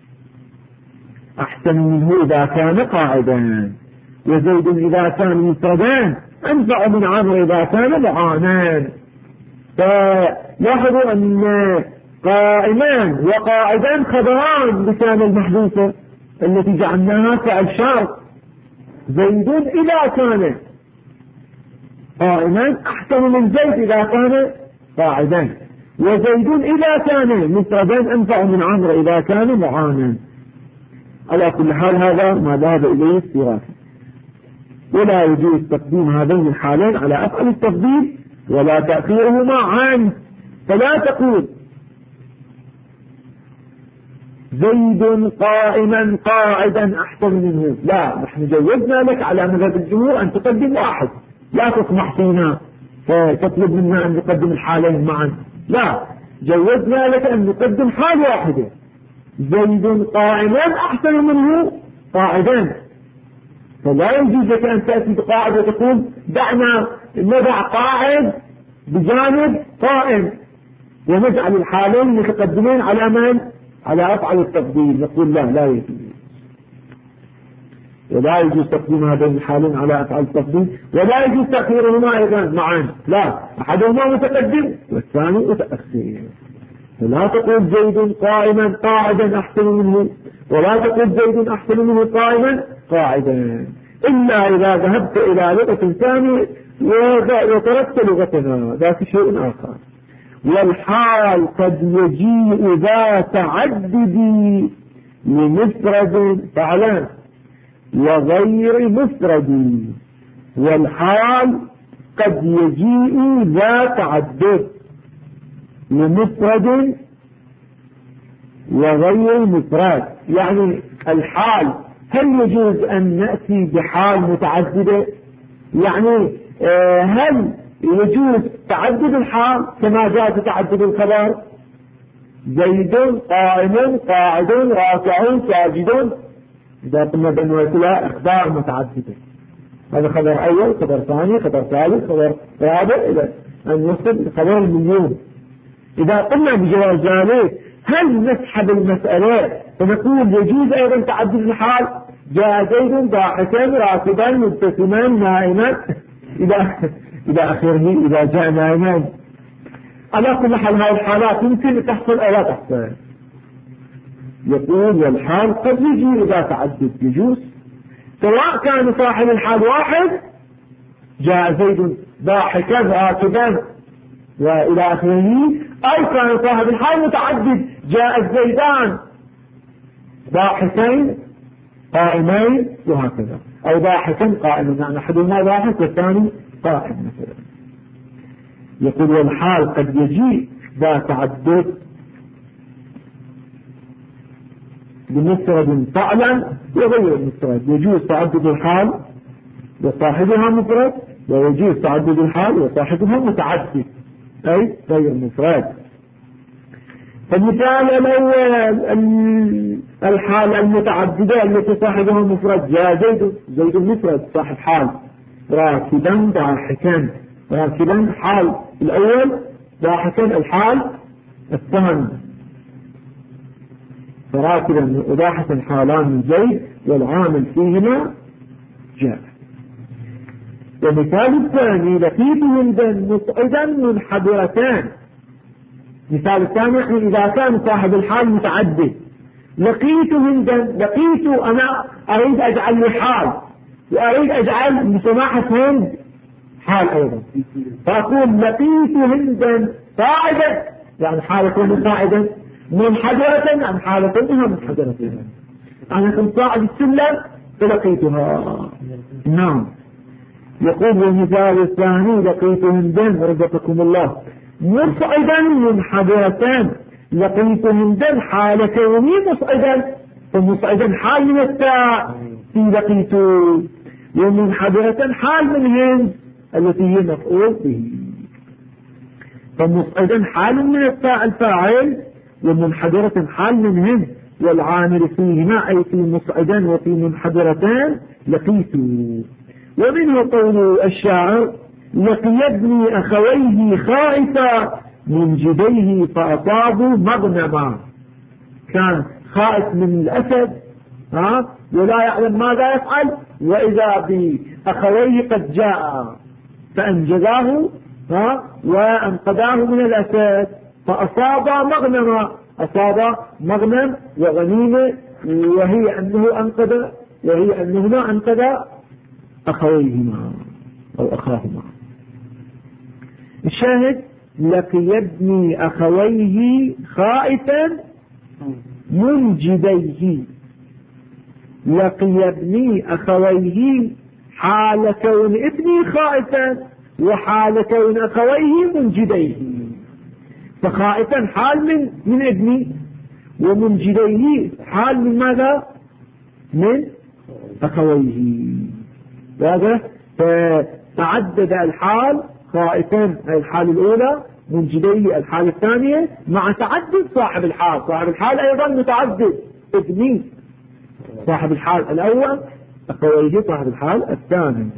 أحسن منه إذا كان قاعدا. وزيد إذا كان مفردا أنفع من عمرو إذا كان معانا. فلاحظوا أن قائمان وقاعدا خبران بكامل محذوفة التي جعلناها فعل شرط. زيد إذا كان قائما أحسن من زيد إذا كان قاعدا. وزيد إذا كان مفردا أنفع من عمرو إذا كان معانا. على كل حال هذا ما ذهب إليه السيرافي. ولا يجوز تقديم هذين الحالين على أفعل التفضيل ولا تأخيرهما عنه. فلا تقول زيد قائما قاعدا أحسن منه، لا، نحن جوزنا لك على مذهب الجمهور أن تقدم واحد، لا تسمح فينا فتطلب منا أن نقدم الحالين معا، لا، جوزنا لك أن نقدم حال واحدة. زيد قائما أحسن منه قاعدا. فلا يجوز لك أن تأتي بقاعد وتقول دعنا نضع قاعد بجانب قائم ونجعل الحالين متقدمين على من؟ على أفعل التفضيل. نقول لا يجوز، ولا يجوز تقديم هذين الحالين على أفعل التفضيل، ولا يجوز تأخيرهما أيضا معا، لا، أحدهما متقدم والثاني متأخر. فلا تقول زيد قائما قاعدا أحسن منه، ولا تقول زيد أحسن منه قائما قاعدا، إلا إذا ذهبت إلى لغة ثانية وتركت لغتنا، ذاك شيء آخر. والحال قد يجيء ذا تعدد لمفرد فعلان وغير مفرد. والحال قد يجيء ذا تعدد لمفرد وغير مفرد. يعني الحال هل يجوز أن نأتي بحال متعددة؟ يعني هل يجوز تعدد الحال كما جاء تعدد الخبر؟ زيد قائم قاعد راكع ساجد، إذا قلنا بأنه كلها أخبار متعددة، هذا خبر أول، خبر ثاني، خبر ثالث، خبر رابع، إلى أن يصل خبر المليون. إذا قلنا بجواز ذلك هل نسحب المسألة فنقول يجوز أيضا تعدد الحال؟ جاء زيد ضاحكا راكبا مبتسما نائما إلى آخره، إذا جاء نائما. على كل حال هذه الحالات يمكن تحصل أو لا تحصل. يقول والحال قد يجي إذا تعدد، يجوز سواء كان صاحب الحال واحد، جاء زيد ضاحكا راكبا وإلى آخره، أو كان صاحب الحال متعدد، جاء الزيدان ضاحكين قائمين وهكذا، أو ضاحكا قائما، يعني أحدهما ضاحك والثاني قائم مثلا. يقول والحال قد يجيء ذا تعدد بمفرد فعلا وغير مفرد. يجوز تعدد الحال وصاحبها مفرد، ويجوز تعدد الحال وصاحبها متعدد أي غير مفرد. فالمثال الأول الحال المتعددة التي صاحبها مفرد، جاء زيد مفرد صاحب حال راكبا ضاحكا، راكبا حال الأول، ضاحكا الحال الثاني، فراكبا وضاحكا حالان من زيد والعامل فيهما جاء. ومثال الثاني لقيت هندا مصعدا منحدرتان. مثال الثاني إذا كان صاحب الحال متعدد، لقيت هندا، لقيت أنا أريد أجعل لي حال، وأريد أجعل بسماحة هند حال أيضا، فأقول لقيت هندا صاعدا، يعني حال كونه صاعدا، منحدرة يعني حال كونها منحدرة، أنا كنت صاعد السلم فلقيتها. نعم. يقول المثال الثاني لقيت هندا رزقكم الله مصعدا منحدرة، لقيت هندا حال كوني مصعدا، فمصعدا حال من التاء في لقيت، ومنحدرة حال من هند التي هي مفعول به، فمصعدا حال من التاء الفاعل، ومنحدرة حال من هند، والعامل فيهما أي في مصعدا وفي منحدرتان لقيت. ومنه قول الشاعر لقي ابني أخويه خائفا من جديه فأصابوا مغنما، كان خائف من الأسد ولا يعلم ماذا يفعل، وإذا بأخويه قد جاء فأنجزاه وأنقذاه من الأسد، فأصاب مغنما، أصاب مغنم وغنيمة، وهي أنه أنقذ أخويهما أو أخاهما. الشاهد لقي ابني أخويه خائفا من جديه، لقي ابني أخويه حال كون ابني خائفا، وحال كون أخويه من جديه، فخائفا حال من ابني، ومن جديه حال من ماذا؟ من أخويه. هذا فتعدد الحال، خائفا الحال الأولى، من جديه الحال الثانية، مع تعدد صاحب الحال، صاحب الحال أيضا متعدد، ابني صاحب الحال الأول، أخويه صاحب الحال الثاني،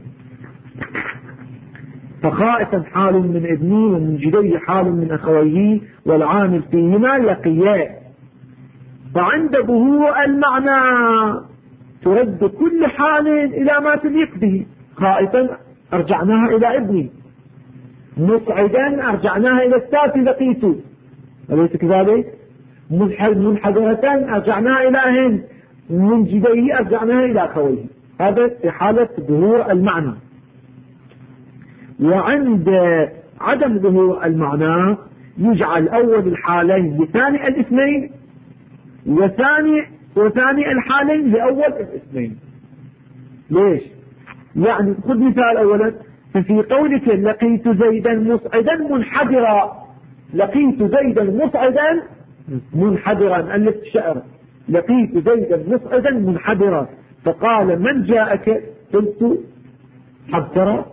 فخائفا حال من ابني، ومن جديه حال من أخويه، والعامل فيهما لقيا. فعند ظهور المعنى ترد كل حال إلى ما تليق به، خائفا أرجعناها إلى ابني، مصعدا أرجعناها إلى السافي لقيته، أليس كذلك؟ منحدرة أرجعناها إلى هند، من جديه أرجعناها إلى أخويه. هذا في حالة ظهور المعنى. وعند عدم ظهور المعنى يجعل أول الحالين لثاني الاثنين، وثاني الحالين لأول الاثنين. ليش؟ يعني خذ مثال أولا، ففي قولك لقيت زيدا مصعدا منحدرا، لقيت زيدا مصعدا منحدرا، ألف الشعر لقيت زيدا مصعدا منحدرا، فقال من جاءك؟ قلت حبترا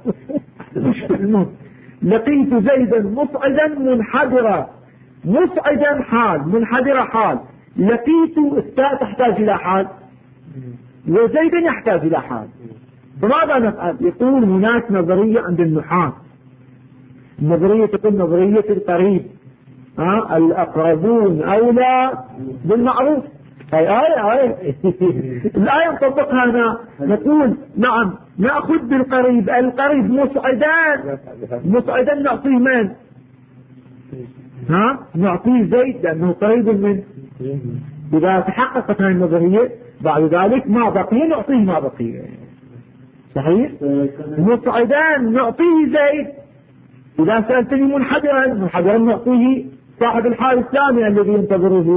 لقيت زيدا مصعدا منحدرا، مصعدا حال، منحدرا حال، لقيت التاء تحتاج إلى حال، وزيدا يحتاج إلى حال، فماذا نفعل؟ يقول هناك نظرية عند النحاة، النظرية تقول نظرية القريب، الأقربون أولى بالمعروف، الآية نطبقها هنا، نقول نعم نأخذ بالقريب، القريب مصعدا نعطيه من؟ نعطيه زيد لأنه قريب من. إذا تحققت هذه النظرية بعد ذلك ما بقي نعطيه ما بقي، صحيح؟ مصعدا نعطيه زيد، إذا سألتني منحدرا نعطيه صاحب الحال الثاني الذي ينتظره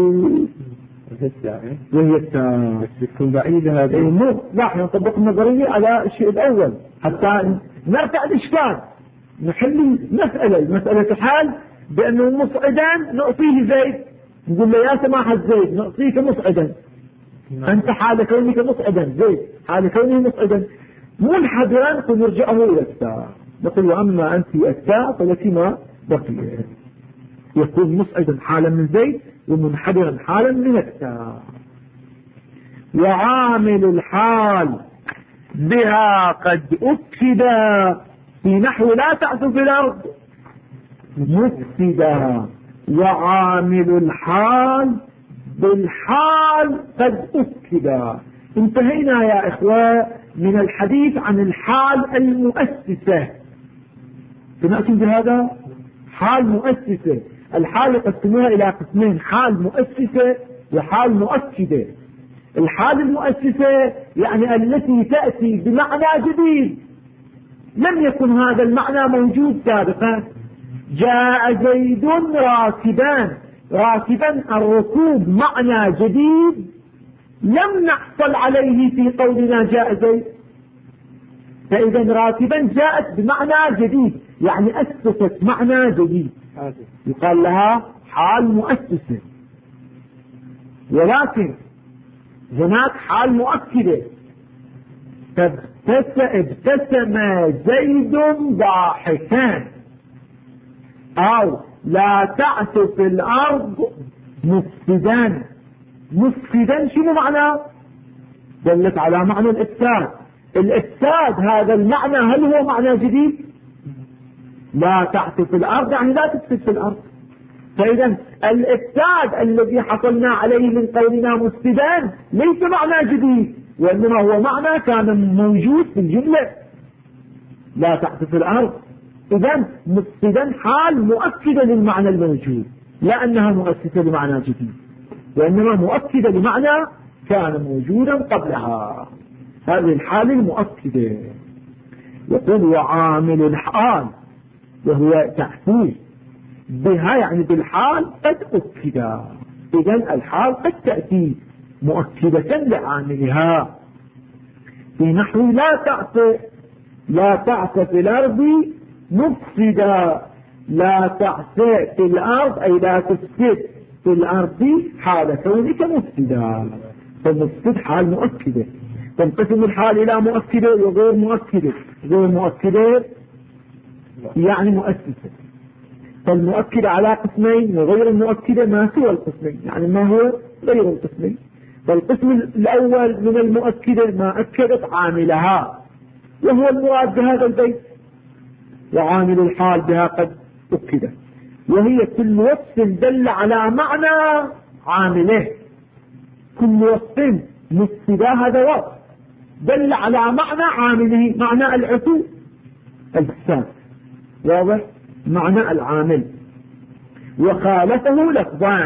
وهي التاء، بس بتكون بعيدة هذه. لا نطبق النظرية على الشيء الأول حتى نرفع الإشكال، نحل مسألة حال بأنه مصعدا نعطيه زيد، نقول له يا سماحة زيد نعطيك مصعدا، أنت حال كونك مصعدا، زيد حال كونه مصعدا، منحدرا فنرجعه إلى التاء، نقول أما أنت التاء فلك ما بقي، يكون مصعدا حالا من زيد، ومنحدرا حالا من التاء. وعامل الحال بها قد أكد في نحو لا تعث في الأرض مفسدا، وعامل الحال بالحال قد أكد. انتهينا يا إخوة من الحديث عن الحال المؤسسة، سمعتم بهذا؟ حال مؤسسة، الحال يقسمونها إلى قسمين، حال مؤسسة وحال مؤكدة. الحال المؤسسة يعني التي تأتي بمعنى جديد لم يكن هذا المعنى موجود سابقا. جاء زيد راكبان، راكبا الركوب معنى جديد لم نحصل عليه في قولنا جاء زيد. فإذا راكبا جاءت بمعنى جديد يعني أسست معنى جديد، يقال لها حال مؤسسة. ولكن هناك حال مؤكدة، ابتسم زيد ضاحكا، أو لا تعث في الأرض مفسدا. مفسدا شنو معنى؟ دلت على معنى الإفساد. الإفساد هذا المعنى هل هو معنى جديد؟ لا تعث في الأرض يعني لا تفسد في الأرض. فإذا الإفساد الذي حصلنا عليه من قولنا مفسدان ليس معنى جديد، وإنما هو معنى كان موجود في الجملة لا تعث في الأرض. إذا مفسدا حال مؤكدة للمعنى الموجود، لا أنها مؤسسة لمعنى جديد، وإنما مؤكدة لمعنى كان موجودا قبلها. هذه الحال المؤكدة. يقول وعامل الحال وهو تحسين بها يعني بالحال قد أكد. إذن الحال قد تأتي مؤكدة لعاملها في نحو لا تعث في الأرض مفسدا. لا تعث في الأرض أي لا تفسد في الأرض حال كونك مفسدا. فالمفسد حال مؤكدة. تنقسم الحال إلى مؤكدة وغير مؤكدة. غير مؤكدة يعني مؤسسة. فالمؤكدة على قسمين وغير المؤكدة ما سوى القسمين، يعني ما هو غير القسمين. فالقسم الأول من المؤكدة ما أكدت عاملها، وهو المراد بهذا البيت. وعامل الحال بها قد أكدت، وهي كل وصف دل على معنى عامله. كل وصف مفسد هذا وصف دل على معنى عامله، معنى العتو الفساد، واضح؟ معنى العامل. وخالفه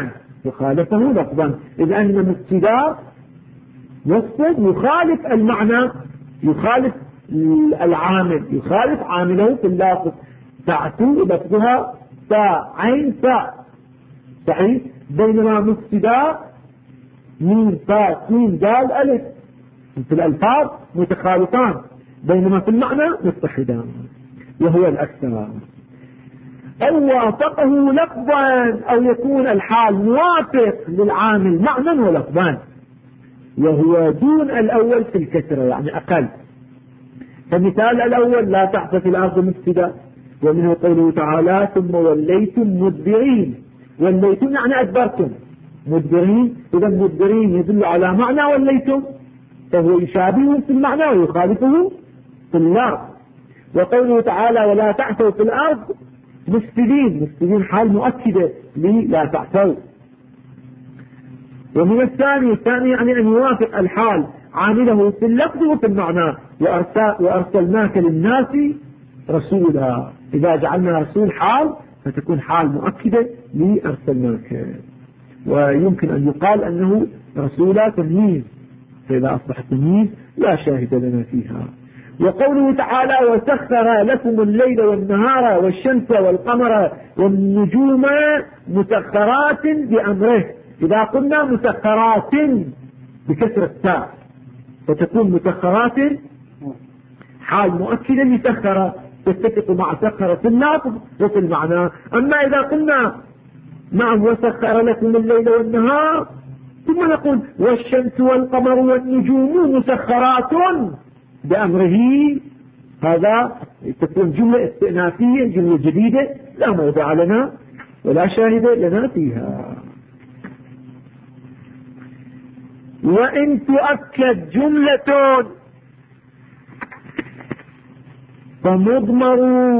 لفظان، إذ أن مفسدا وصف يخالف المعنى، يخالف العامل، يخالف عامله في اللفظ. تعتو لفظها تاء عين تاء، صحيح؟ بينما مفسدا ميم تاء سين دال ألف، في الألفاظ متخالفان بينما في المعنى متحدان، وهو الأكثر. أو وافقه لفظا، أو يكون الحال موافق للعامل معنى ولفظا، وهو دون الأول في الكسرة يعني أقل. فمثال الأول لا تعث في الأرض مفسدا، ومنه قوله تعالى ثم وليتم مدبرين. وليتم يعني أدبرتم، مدبرين. إذا مدبرين يدل على معنى وليتم، فهو يشابهه في المعنى ويخالفه في اللفظ. وقوله تعالى ولا تعثوا في الأرض مفسدين حال مؤكدة لا تعثوا. ومن الثاني يعني أن يوافق الحال عامله في اللفظ وفي المعنى. وأرسلناك للناس رسولا، إذا جعلنا رسول حال فتكون حال مؤكدة لأرسلناك. ويمكن أن يقال أنه رسولا تمييز، فإذا أصبح تمييز لا شاهد لنا فيها. وقوله تعالى وسخر لكم الليل والنهار والشمس والقمر والنجوم مسخرات بأمره. إذا قلنا مسخرات بكسر التاء فتكون مسخرات حال مؤكدة لسخر، تتفق مع سخر في اللفظ وفي المعنى. أما إذا قلنا نعم وسخر لكم الليل والنهار ثم نقول والشمس والقمر والنجوم مسخرات بأمره، هذا تكون جملة استئنافية، جملة جديدة لا موضع لنا ولا شاهد لنا فيها. وإن تؤكد جملة فمضمر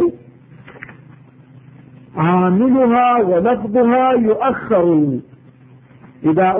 عاملها ولفظها يؤخر. إذا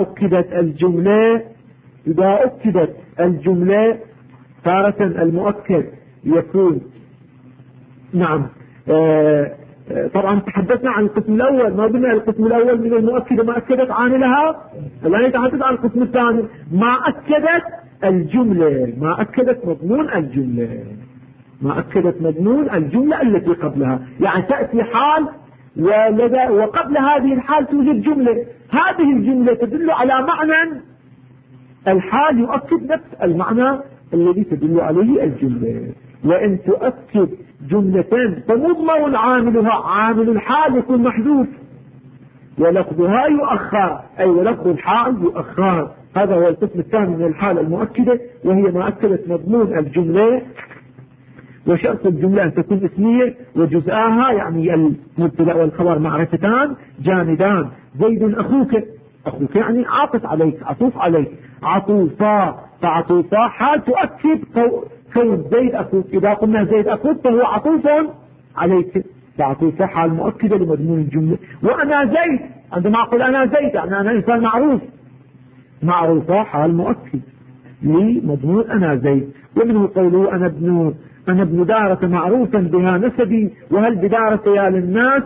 أكدت الجملة تارة المؤكد يكون طبعا تحدثنا عن القسم الأول، ما قلنا القسم الأول من المؤكدة ما أكدت عاملها، الآن نتحدث عن القسم الثاني ما أكدت الجملة، ما أكدت مضمون الجملة، ما أكدت مضمون الجملة التي قبلها. يعني تأتي حال وقبل هذه الحال توجد جملة، هذه الجملة تدل على معنى، الحال يؤكد نفس المعنى الذي تدل عليه الجملة. وإن تؤكد جملة فمضمر عاملها، عامل الحال يكون محذوف ولفظها يؤخر، أي ولفظ الحال يؤخر. هذا هو القسم الثاني من الحال المؤكدة، وهي ما أكدت مضمون الجملة. وشرط الجملة أن تكون اسمية وجزءها يعني المبتدأ والخبر معرفتان جامدان. زيد أخوك، أخوك يعني عاطف عليك، عطوف عليك، عطوفا، فعطوفا حال تؤكد كون زيد أخوك. إذا قلنا زيد أخوك فهو عطوف عليك، فعطوفا حال مؤكدة لمضمون الجملة. وأنا زيد، عندما أقول أنا زيد يعني أنا إنسان معروف، معروفا حال مؤكد لمضمون أنا زيد. ومنه قوله أنا ابن دارة معروفا بها نسبي، وهل بدارة يا للناس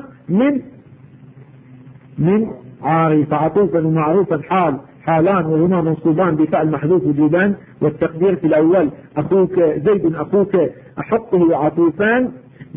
من عاري. فعطوفا ومعروفا حالان وهما منصوبان بفعل محذوف وجوبا، والتقدير في الأول أخوك زيد أخوك أحقه عطوفان،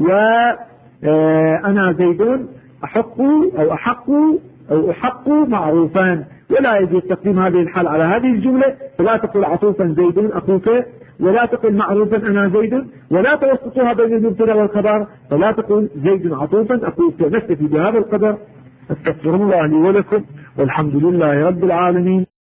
وأنا زيد أحق أو أحق معروفان. ولا يجوز تقديم هذه الحال على هذه الجملة، فلا تقل عطوفا زيد أخوك، ولا تقل معروفا أنا زيد، ولا توسطها بين المبتدا والخبر، فلا تقل زيد عطوفا أخوك. نكتفي بهذا القدر. استغفر الله لي ولكم، والحمد لله رب العالمين.